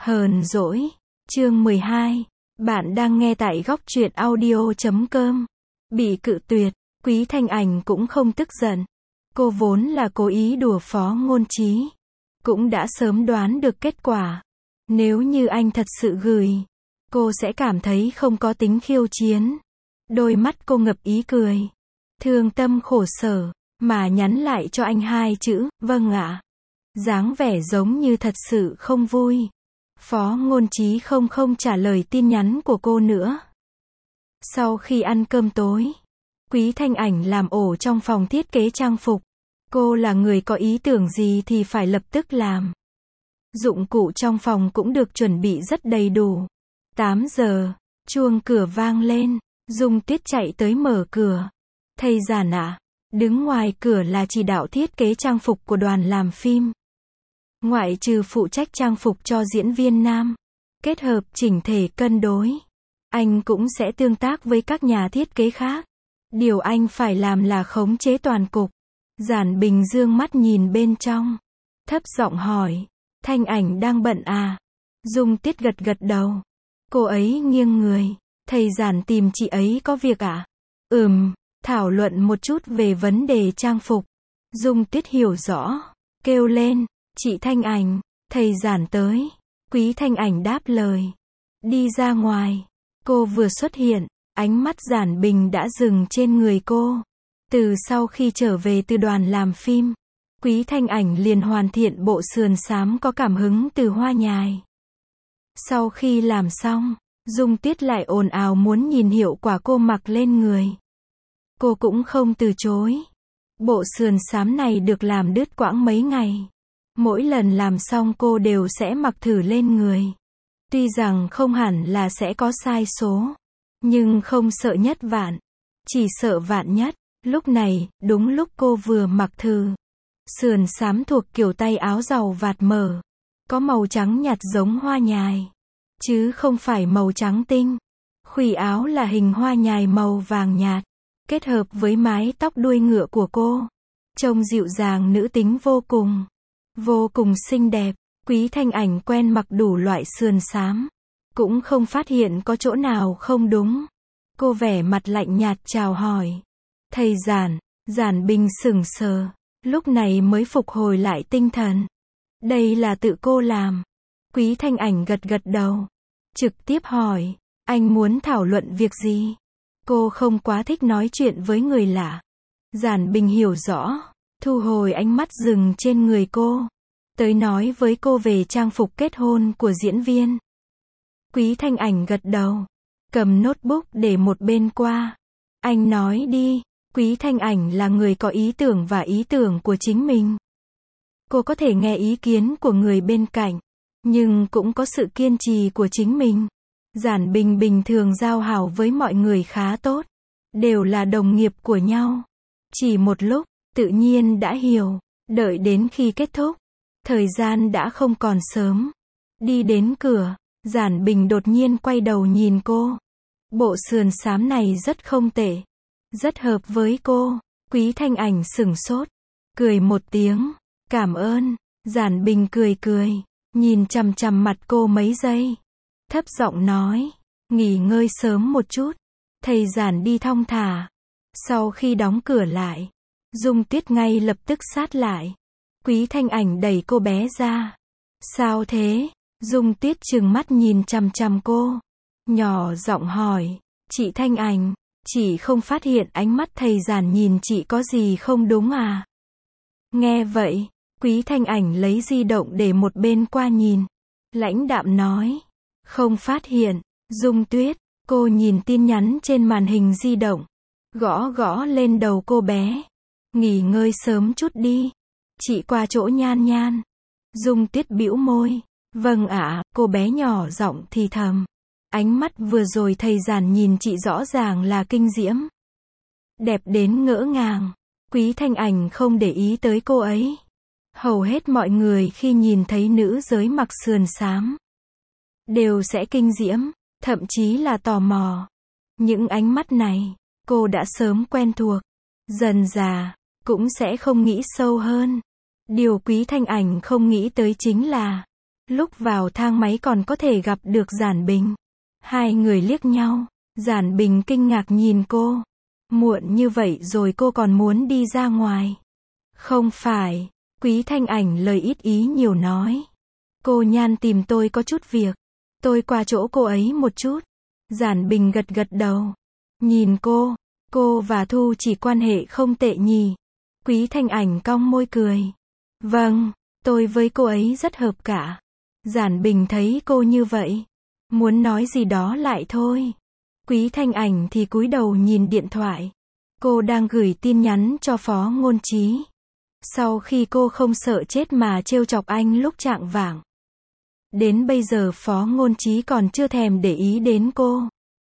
Hờn dỗi. Chương 12. Bạn đang nghe tại góc truyện audio.com. Bị cự tuyệt, Quý Thanh Ảnh cũng không tức giận. Cô vốn là cố ý đùa Phó Ngôn Trí. Cũng đã sớm đoán được kết quả. Nếu như anh thật sự gửi, cô sẽ cảm thấy không có tính khiêu chiến. Đôi mắt cô ngập ý cười. Thương tâm khổ sở, mà nhắn lại cho anh 2 chữ, vâng ạ. Dáng vẻ giống như thật sự không vui. Phó Ngôn Trí không trả lời tin nhắn của cô nữa. Sau khi ăn cơm tối, Quý Thanh Ảnh làm ổ trong phòng thiết kế trang phục. Cô là người có ý tưởng gì thì phải lập tức làm. Dụng cụ trong phòng cũng được chuẩn bị rất đầy đủ. 8 giờ, chuông cửa vang lên, Dung Tuyết chạy tới mở cửa. Thầy Giản ạ, đứng ngoài cửa là chỉ đạo thiết kế trang phục của đoàn làm phim. Ngoại trừ phụ trách trang phục cho diễn viên nam, kết hợp chỉnh thể cân đối, anh cũng sẽ tương tác với các nhà thiết kế khác. Điều anh phải làm là khống chế toàn cục. Giản Bình dương mắt nhìn bên trong, thấp giọng hỏi, Thanh Ảnh đang bận à? Dung Tuyết gật đầu. Cô ấy nghiêng người, thầy Giản tìm chị ấy có việc à? Thảo luận một chút về vấn đề trang phục. Dung Tuyết hiểu rõ, kêu lên, chị Thanh Ảnh, thầy Giản tới. Quý Thanh Ảnh đáp lời, đi ra ngoài. Cô vừa xuất hiện, ánh mắt Giản Bình đã dừng trên người cô. Từ sau khi trở về từ đoàn làm phim, Quý Thanh Ảnh liền hoàn thiện bộ sườn xám có cảm hứng từ hoa nhài. Sau khi làm xong, Dung Tuyết lại ồn ào muốn nhìn hiệu quả cô mặc lên người. Cô cũng không từ chối. Bộ sườn xám này được làm đứt quãng mấy ngày. Mỗi lần làm xong cô đều sẽ mặc thử lên người. Tuy rằng không hẳn là sẽ có sai số, nhưng không sợ nhất vạn, chỉ sợ vạn nhất. Lúc này, đúng lúc cô vừa mặc thử. Sườn xám thuộc kiểu tay áo giàu vạt mở, có màu trắng nhạt giống hoa nhài, chứ không phải màu trắng tinh. Khuỷu áo là hình hoa nhài màu vàng nhạt, kết hợp với mái tóc đuôi ngựa của cô, trông dịu dàng nữ tính vô cùng xinh đẹp. Quý Thanh Ảnh quen mặc đủ loại sườn xám, cũng không phát hiện có chỗ nào không đúng. Cô vẻ mặt lạnh nhạt chào hỏi, thầy Giản. Giản Bình sững sờ, lúc này mới phục hồi lại tinh thần. Đây là tự cô làm. Quý Thanh Ảnh gật đầu, trực tiếp hỏi, anh muốn thảo luận việc gì? Cô không quá thích nói chuyện với người lạ. Giản Bình hiểu rõ, thu hồi ánh mắt dừng trên người cô, tới nói với cô về trang phục kết hôn của diễn viên. Quý Thanh Ảnh gật đầu, cầm notebook để một bên qua. Anh nói đi. Quý Thanh Ảnh là người có ý tưởng và ý tưởng của chính mình. Cô có thể nghe ý kiến của người bên cạnh, nhưng cũng có sự kiên trì của chính mình. Giản Bình bình thường giao hảo với mọi người khá tốt, đều là đồng nghiệp của nhau. Chỉ một lúc, tự nhiên đã hiểu. Đợi đến khi kết thúc, thời gian đã không còn sớm. Đi đến cửa, Giản Bình đột nhiên quay đầu nhìn cô. Bộ sườn xám này rất không tệ, rất hợp với cô. Quý Thanh Ảnh sửng sốt, cười một tiếng, cảm ơn. Giản Bình cười, nhìn chằm mặt cô mấy giây, thấp giọng nói, nghỉ ngơi sớm một chút. Thầy Giản đi thong thả. Sau khi đóng cửa lại, Dung Tuyết ngay lập tức sát lại. Quý Thanh Ảnh đẩy cô bé ra. Sao thế? Dung Tuyết trừng mắt nhìn chằm cô, nhỏ giọng hỏi, chị Thanh Ảnh, chị không phát hiện ánh mắt thầy Giản nhìn chị có gì không đúng à? Nghe vậy, Quý Thanh Ảnh lấy di động để một bên qua nhìn, lãnh đạm nói, không phát hiện. Dung Tuyết, cô nhìn tin nhắn trên màn hình di động, gõ lên đầu cô bé, nghỉ ngơi sớm chút đi, chị qua chỗ Nhan. Dung Tuyết bĩu môi, vâng ạ. Cô bé nhỏ giọng thì thầm, ánh mắt vừa rồi thầy Giản nhìn chị rõ ràng là kinh diễm, đẹp đến ngỡ ngàng. Quý Thanh Ảnh không để ý tới cô ấy. Hầu hết mọi người khi nhìn thấy nữ giới mặc sườn xám, đều sẽ kinh diễm, thậm chí là tò mò. Những ánh mắt này, cô đã sớm quen thuộc, dần dà, cũng sẽ không nghĩ sâu hơn. Điều Quý Thanh Ảnh không nghĩ tới chính là, Lúc vào thang máy còn có thể gặp được Giản Bình. Hai người liếc nhau, Giản Bình kinh ngạc nhìn cô. Muộn như vậy rồi cô còn muốn đi ra ngoài. Không phải, Quý Thanh Ảnh lời ít ý nhiều nói. Cô Nhan tìm tôi có chút việc. Tôi qua chỗ cô ấy một chút. Giản Bình gật gật đầu. Nhìn cô và Thu chỉ quan hệ không tệ nhỉ. Quý Thanh Ảnh cong môi cười. Vâng, tôi với cô ấy rất hợp cả. Giản Bình thấy cô như vậy, muốn nói gì đó lại thôi. Quý Thanh Ảnh thì cúi đầu nhìn điện thoại. Cô đang gửi tin nhắn cho Phó Ngôn Chí. Sau khi cô không sợ chết mà trêu chọc anh lúc chạng vạng. Đến bây giờ Phó Ngôn Chí còn chưa thèm để ý đến cô.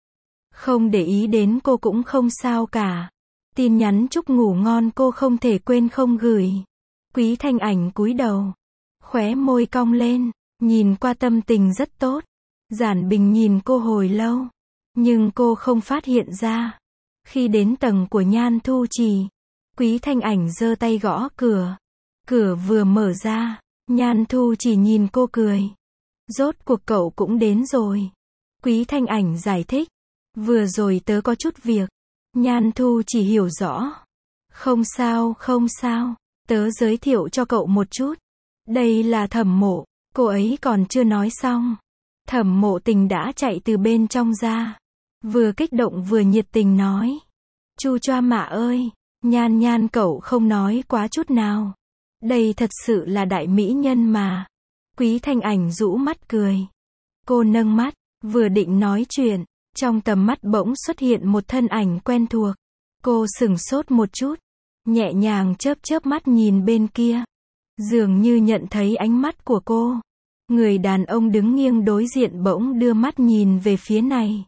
Không để ý đến cô cũng không sao cả. Tin nhắn chúc ngủ ngon cô không thể quên không gửi. Quý Thanh Ảnh cúi đầu, khóe môi cong lên, nhìn qua tâm tình rất tốt. Giản Bình nhìn cô hồi lâu, nhưng cô không phát hiện ra. Khi đến tầng của Nhan Thu Trì, Quý Thanh Ảnh giơ tay gõ cửa. Cửa vừa mở ra, Nhan Thu Trì nhìn cô cười. Rốt cuộc cậu cũng đến rồi. Quý Thanh Ảnh giải thích. Vừa rồi tớ có chút việc. Nhan Thu Trì hiểu rõ. Không sao, không sao. Tớ giới thiệu cho cậu một chút. Đây là Thẩm Mộ. Cô ấy còn chưa nói xong. Thẩm Mộ Tình đã chạy từ bên trong ra. Vừa kích động vừa nhiệt tình nói. Chu choa mạ ơi, Nhan Nhan cậu không nói quá chút nào. Đây thật sự là đại mỹ nhân mà. Quý Thanh Ảnh rũ mắt cười. Cô nâng mắt, vừa định nói chuyện. Trong tầm mắt bỗng xuất hiện một thân ảnh quen thuộc. Cô sửng sốt một chút. Nhẹ nhàng chớp chớp mắt nhìn bên kia. Dường như nhận thấy ánh mắt của cô. Người đàn ông đứng nghiêng đối diện bỗng đưa mắt nhìn về phía này.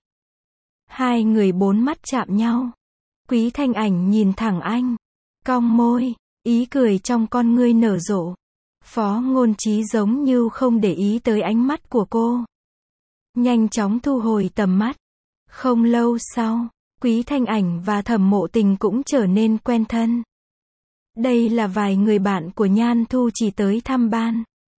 Hai người bốn mắt chạm nhau. Quý Thanh Ảnh nhìn thẳng anh. Cong môi, ý cười trong con ngươi nở rộ. Phó Ngôn Chí giống như không để ý tới ánh mắt của cô. Nhanh chóng thu hồi tầm mắt. Không lâu sau, Quý Thanh Ảnh và Thẩm Mộ Tình cũng trở nên quen thân. Đây là vài người bạn của Nhan Thu Trì tới thăm ban.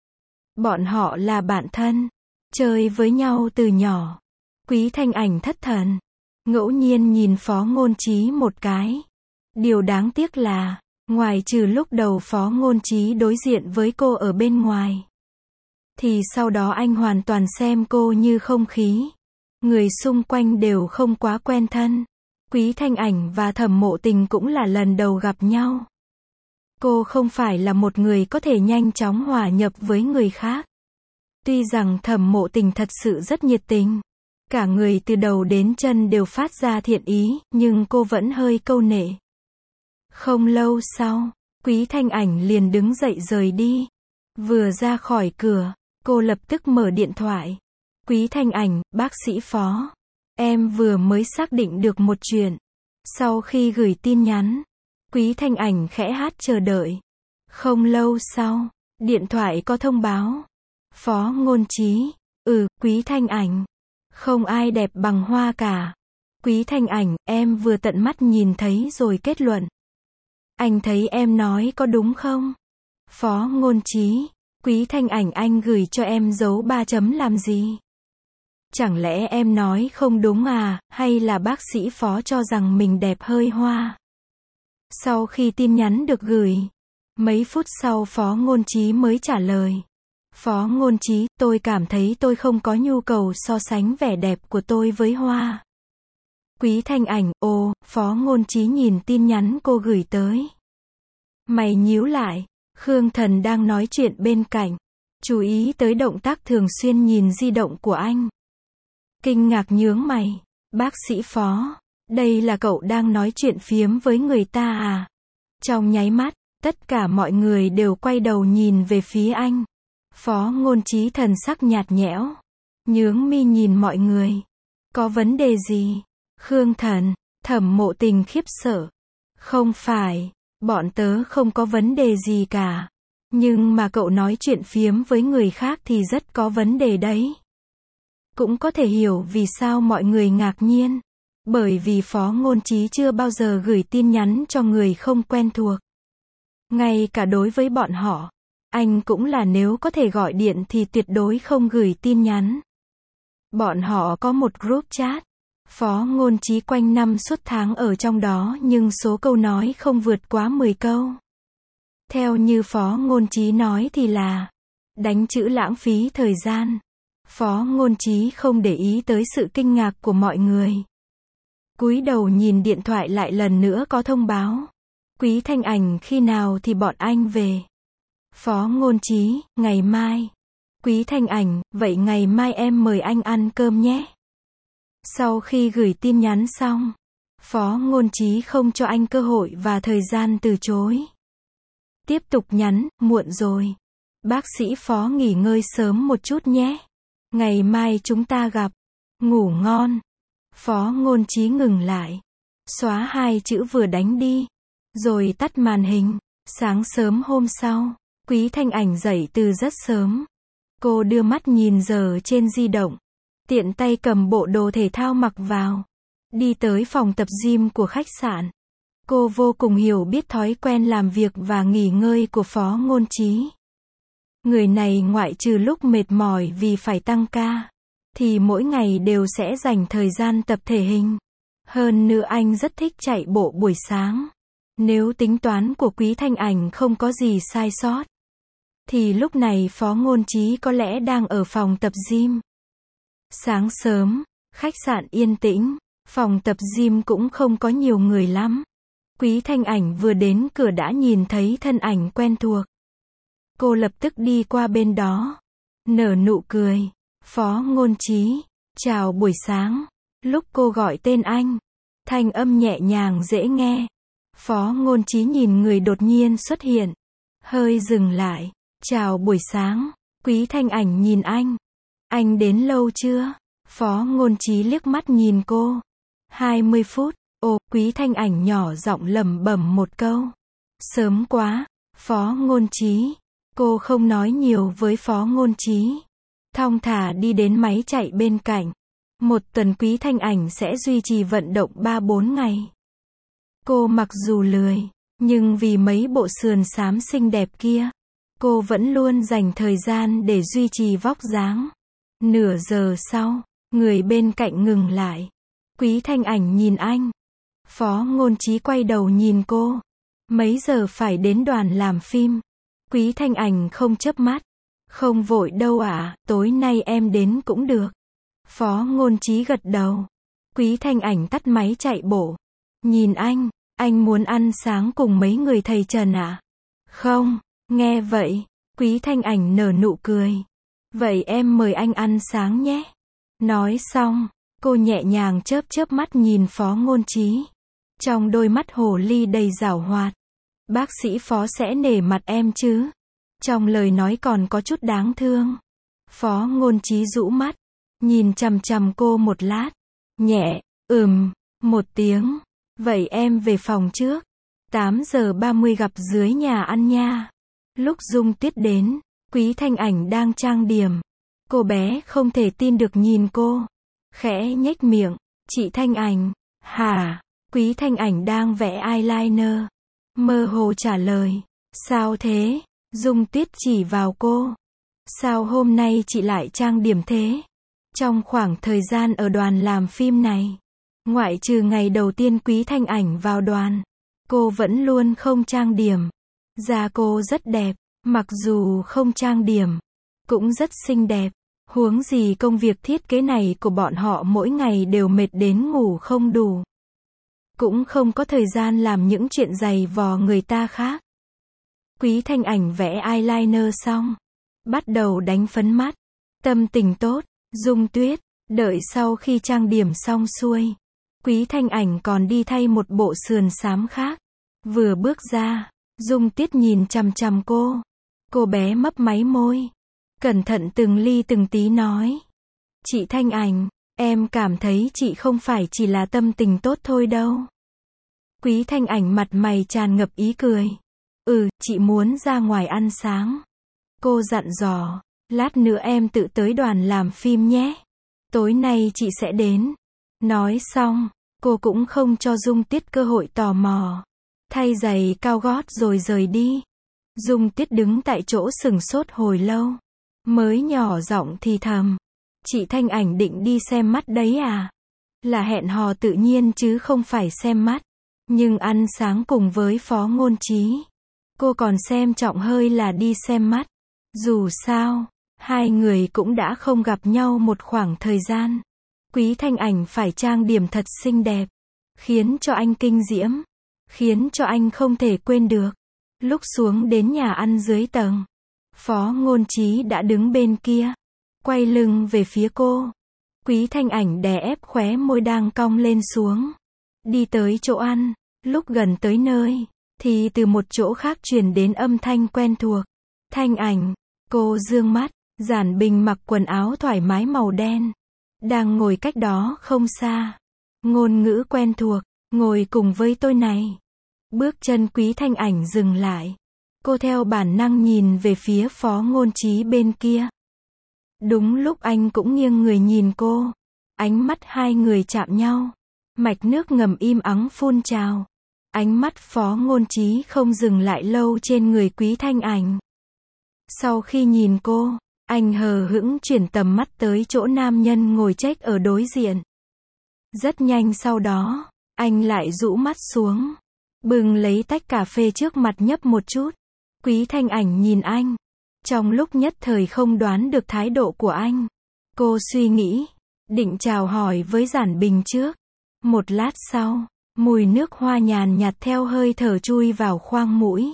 Bọn họ là bạn thân, chơi với nhau từ nhỏ. Quý Thanh Ảnh thất thần, ngẫu nhiên nhìn Phó Ngôn Chí một cái. Điều đáng tiếc là, ngoài trừ lúc đầu Phó Ngôn Chí đối diện với cô ở bên ngoài, thì sau đó anh hoàn toàn xem cô như không khí. Người xung quanh đều không quá quen thân. Quý Thanh Ảnh và Thẩm Mộ Tình cũng là lần đầu gặp nhau. Cô không phải là một người có thể nhanh chóng hòa nhập với người khác. Tuy rằng Thẩm Mộ Tình thật sự rất nhiệt tình. Cả người từ đầu đến chân đều phát ra thiện ý, nhưng cô vẫn hơi câu nệ. Không lâu sau, Quý Thanh Ảnh liền đứng dậy rời đi. Vừa ra khỏi cửa, cô lập tức mở điện thoại. Quý Thanh Ảnh, bác sĩ Phó. Em vừa mới xác định được một chuyện. Sau khi gửi tin nhắn, Quý Thanh Ảnh khẽ hát chờ đợi. Không lâu sau, điện thoại có thông báo. Phó Ngôn Chí. Quý Thanh Ảnh. Không ai đẹp bằng Hoa cả. Quý Thanh Ảnh, em vừa tận mắt nhìn thấy rồi kết luận. Anh thấy em nói có đúng không? Phó Ngôn Chí. Quý Thanh Ảnh, anh gửi cho em dấu 3 chấm làm gì? Chẳng lẽ em nói không đúng à, hay là bác sĩ Phó cho rằng mình đẹp hơi Hoa? Sau khi tin nhắn được gửi, mấy phút sau Phó Ngôn Chí mới trả lời. Phó Ngôn Chí, tôi cảm thấy tôi không có nhu cầu so sánh vẻ đẹp của tôi với Hoa. Quý Thanh Ảnh, Phó Ngôn Chí nhìn tin nhắn cô gửi tới. Mày nhíu lại, Khương Thần đang nói chuyện bên cạnh. Chú ý tới động tác thường xuyên nhìn di động của anh. Kinh ngạc nhướng mày. Bác sĩ Phó, đây là cậu đang nói chuyện phiếm với người ta à? Trong nháy mắt, tất cả mọi người đều quay đầu nhìn về phía anh. Phó Ngôn Chí thần sắc nhạt nhẽo, nhướng mi nhìn mọi người. Có vấn đề gì? Khương Thần, Thẩm Mộ Tình khiếp sợ. Không phải, bọn tớ không có vấn đề gì cả. Nhưng mà cậu nói chuyện phiếm với người khác thì rất có vấn đề đấy. Cũng có thể hiểu vì sao mọi người ngạc nhiên. Bởi vì Phó Ngôn Chí chưa bao giờ gửi tin nhắn cho người không quen thuộc. Ngay cả đối với bọn họ, Anh cũng là nếu có thể gọi điện thì tuyệt đối không gửi tin nhắn. Bọn họ có một group chat. Phó Ngôn Chí quanh năm suốt tháng ở trong đó nhưng số câu nói không vượt quá 10 câu. Theo như Phó Ngôn Chí nói thì là đánh chữ lãng phí thời gian. Phó Ngôn Chí không để ý tới sự kinh ngạc của mọi người. Cúi đầu nhìn điện thoại lại lần nữa có thông báo. Quý Thanh Ảnh khi nào thì bọn anh về? Phó Ngôn Chí, ngày mai. Quý Thanh Ảnh, vậy ngày mai em mời anh ăn cơm nhé. Sau khi gửi tin nhắn xong, Phó Ngôn Chí không cho anh cơ hội và thời gian từ chối. Tiếp tục nhắn, muộn rồi. Bác sĩ Phó nghỉ ngơi sớm một chút nhé. Ngày mai chúng ta gặp. Ngủ ngon. Phó Ngôn Chí ngừng lại. Xóa 2 chữ vừa đánh đi. Rồi tắt màn hình. Sáng sớm hôm sau, Quý Thanh Ảnh dậy từ rất sớm. Cô đưa mắt nhìn giờ trên di động. Tiện tay cầm bộ đồ thể thao mặc vào. Đi tới phòng tập gym của khách sạn. Cô vô cùng hiểu biết thói quen làm việc và nghỉ ngơi của Phó Ngôn Chí. Người này ngoại trừ lúc mệt mỏi vì phải tăng ca, thì mỗi ngày đều sẽ dành thời gian tập thể hình. Hơn nữa anh rất thích chạy bộ buổi sáng. Nếu tính toán của Quý Thanh Ảnh không có gì sai sót, thì lúc này Phó Ngôn Chí có lẽ đang ở phòng tập gym. Sáng sớm, khách sạn yên tĩnh, phòng tập gym cũng không có nhiều người lắm. Quý Thanh Ảnh vừa đến cửa đã nhìn thấy thân ảnh quen thuộc. Cô lập tức đi qua bên đó, nở nụ cười. Phó Ngôn Chí, chào buổi sáng. Lúc cô gọi tên anh, thanh âm nhẹ nhàng dễ nghe. Phó Ngôn Chí nhìn người đột nhiên xuất hiện, hơi dừng lại. Chào buổi sáng. Quý Thanh Ảnh nhìn anh. Anh đến lâu chưa? Phó Ngôn Chí liếc mắt nhìn cô. 20 phút. Ồ, Quý Thanh Ảnh nhỏ giọng lẩm bẩm một câu. Sớm quá. Phó Ngôn Chí. Cô không nói nhiều với Phó Ngôn Chí. Thong thả đi đến máy chạy bên cạnh. Một tuần Quý Thanh Ảnh sẽ duy trì vận động 3-4 ngày. Cô mặc dù lười, nhưng vì mấy bộ sườn xám xinh đẹp kia, cô vẫn luôn dành thời gian để duy trì vóc dáng. Nửa giờ sau, người bên cạnh ngừng lại. Quý Thanh Ảnh nhìn anh. Phó Ngôn Chí quay đầu nhìn cô. Mấy giờ phải đến đoàn làm phim? Quý Thanh Ảnh không chớp mắt. Không vội đâu ạ, tối nay em đến cũng được. Phó Ngôn Chí gật đầu. Quý Thanh Ảnh tắt máy chạy bộ. Nhìn anh muốn ăn sáng cùng mấy người thầy Trần ạ? Không, nghe vậy, Quý Thanh Ảnh nở nụ cười. Vậy em mời anh ăn sáng nhé. Nói xong, cô nhẹ nhàng chớp mắt nhìn Phó Ngôn Chí. Trong đôi mắt hồ ly đầy giảo hoạt. Bác sĩ Phó sẽ nể mặt em chứ? Trong lời nói còn có chút đáng thương. Phó Ngôn Chí rũ mắt, nhìn chằm chằm cô một lát. Nhẹ, một tiếng. Vậy em về phòng trước. 8 giờ 30 gặp dưới nhà ăn nha. Lúc Dung Tuyết đến, Quý Thanh Ảnh đang trang điểm. Cô bé không thể tin được nhìn cô. Khẽ nhếch miệng. Chị Thanh Ảnh. Hả? Quý Thanh Ảnh đang vẽ eyeliner. Mơ hồ trả lời. Sao thế? Dung Tuyết chỉ vào cô. Sao hôm nay chị lại trang điểm thế? Trong khoảng thời gian ở đoàn làm phim này, ngoại trừ ngày đầu tiên Quý Thanh Ảnh vào đoàn, cô vẫn luôn không trang điểm. Da cô rất đẹp, mặc dù không trang điểm, cũng rất xinh đẹp. Huống gì công việc thiết kế này của bọn họ mỗi ngày đều mệt đến ngủ không đủ. Cũng không có thời gian làm những chuyện dày vò người ta khác. Quý Thanh Ảnh vẽ eyeliner xong, bắt đầu đánh phấn mắt. Tâm tình tốt. Dung Tuyết, đợi sau khi trang điểm xong xuôi, Quý Thanh Ảnh còn đi thay một bộ sườn xám khác. Vừa bước ra, Dung Tuyết nhìn chằm chằm cô. Cô bé mấp máy môi, cẩn thận từng ly từng tí nói. Chị Thanh Ảnh, em cảm thấy chị không phải chỉ là tâm tình tốt thôi đâu. Quý Thanh Ảnh mặt mày tràn ngập ý cười. Chị muốn ra ngoài ăn sáng. Cô dặn dò, lát nữa em tự tới đoàn làm phim nhé. Tối nay chị sẽ đến. Nói xong, cô cũng không cho Dung Tuyết cơ hội tò mò. Thay giày cao gót rồi rời đi. Dung Tuyết đứng tại chỗ sừng sốt hồi lâu. Mới nhỏ giọng thì thầm. Chị Thanh Ảnh định đi xem mắt đấy à? Là hẹn hò tự nhiên chứ không phải xem mắt. Nhưng ăn sáng cùng với Phó Ngôn Trí, cô còn xem trọng hơi là đi xem mắt. Dù sao, hai người cũng đã không gặp nhau một khoảng thời gian. Quý Thanh Ảnh phải trang điểm thật xinh đẹp, khiến cho anh kinh diễm, khiến cho anh không thể quên được. Lúc xuống đến nhà ăn dưới tầng, Phó Ngôn Trí đã đứng bên kia, quay lưng về phía cô. Quý Thanh Ảnh đè ép khóe môi đang cong lên xuống. Đi tới chỗ ăn, lúc gần tới nơi, thì từ một chỗ khác truyền đến âm thanh quen thuộc. Thanh Ảnh, cô dương mắt, Giản Bình mặc quần áo thoải mái màu đen, đang ngồi cách đó không xa. Ngôn ngữ quen thuộc, ngồi cùng với tôi này. Bước chân Quý Thanh Ảnh dừng lại. Cô theo bản năng nhìn về phía Phó Ngôn Trí bên kia. Đúng lúc anh cũng nghiêng người nhìn cô. Ánh mắt hai người chạm nhau. Mạch nước ngầm im ắng phun trào. Ánh mắt Phó Ngôn Trí không dừng lại lâu trên người Quý Thanh Ảnh. Sau khi nhìn cô, anh hờ hững chuyển tầm mắt tới chỗ nam nhân ngồi chếch ở đối diện. Rất nhanh sau đó, anh lại rũ mắt xuống, bưng lấy tách cà phê trước mặt nhấp một chút. Quý Thanh Ảnh nhìn anh. Trong lúc nhất thời không đoán được thái độ của anh, cô suy nghĩ, định chào hỏi với Giản Bình trước. Một lát sau, mùi nước hoa nhàn nhạt theo hơi thở chui vào khoang mũi.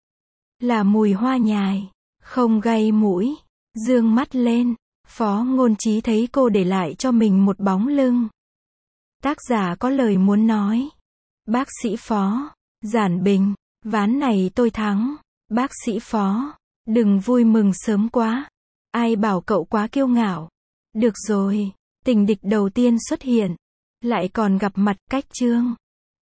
Là mùi hoa nhài, không gây mũi. Dương mắt lên, Phó Ngôn Trí thấy cô để lại cho mình một bóng lưng. Tác giả có lời muốn nói. Bác sĩ Phó, Giản Bình, ván này tôi thắng. Bác sĩ Phó, đừng vui mừng sớm quá. Ai bảo cậu quá kiêu ngạo. Được rồi, tình địch đầu tiên xuất hiện. Lại còn gặp mặt cách chương.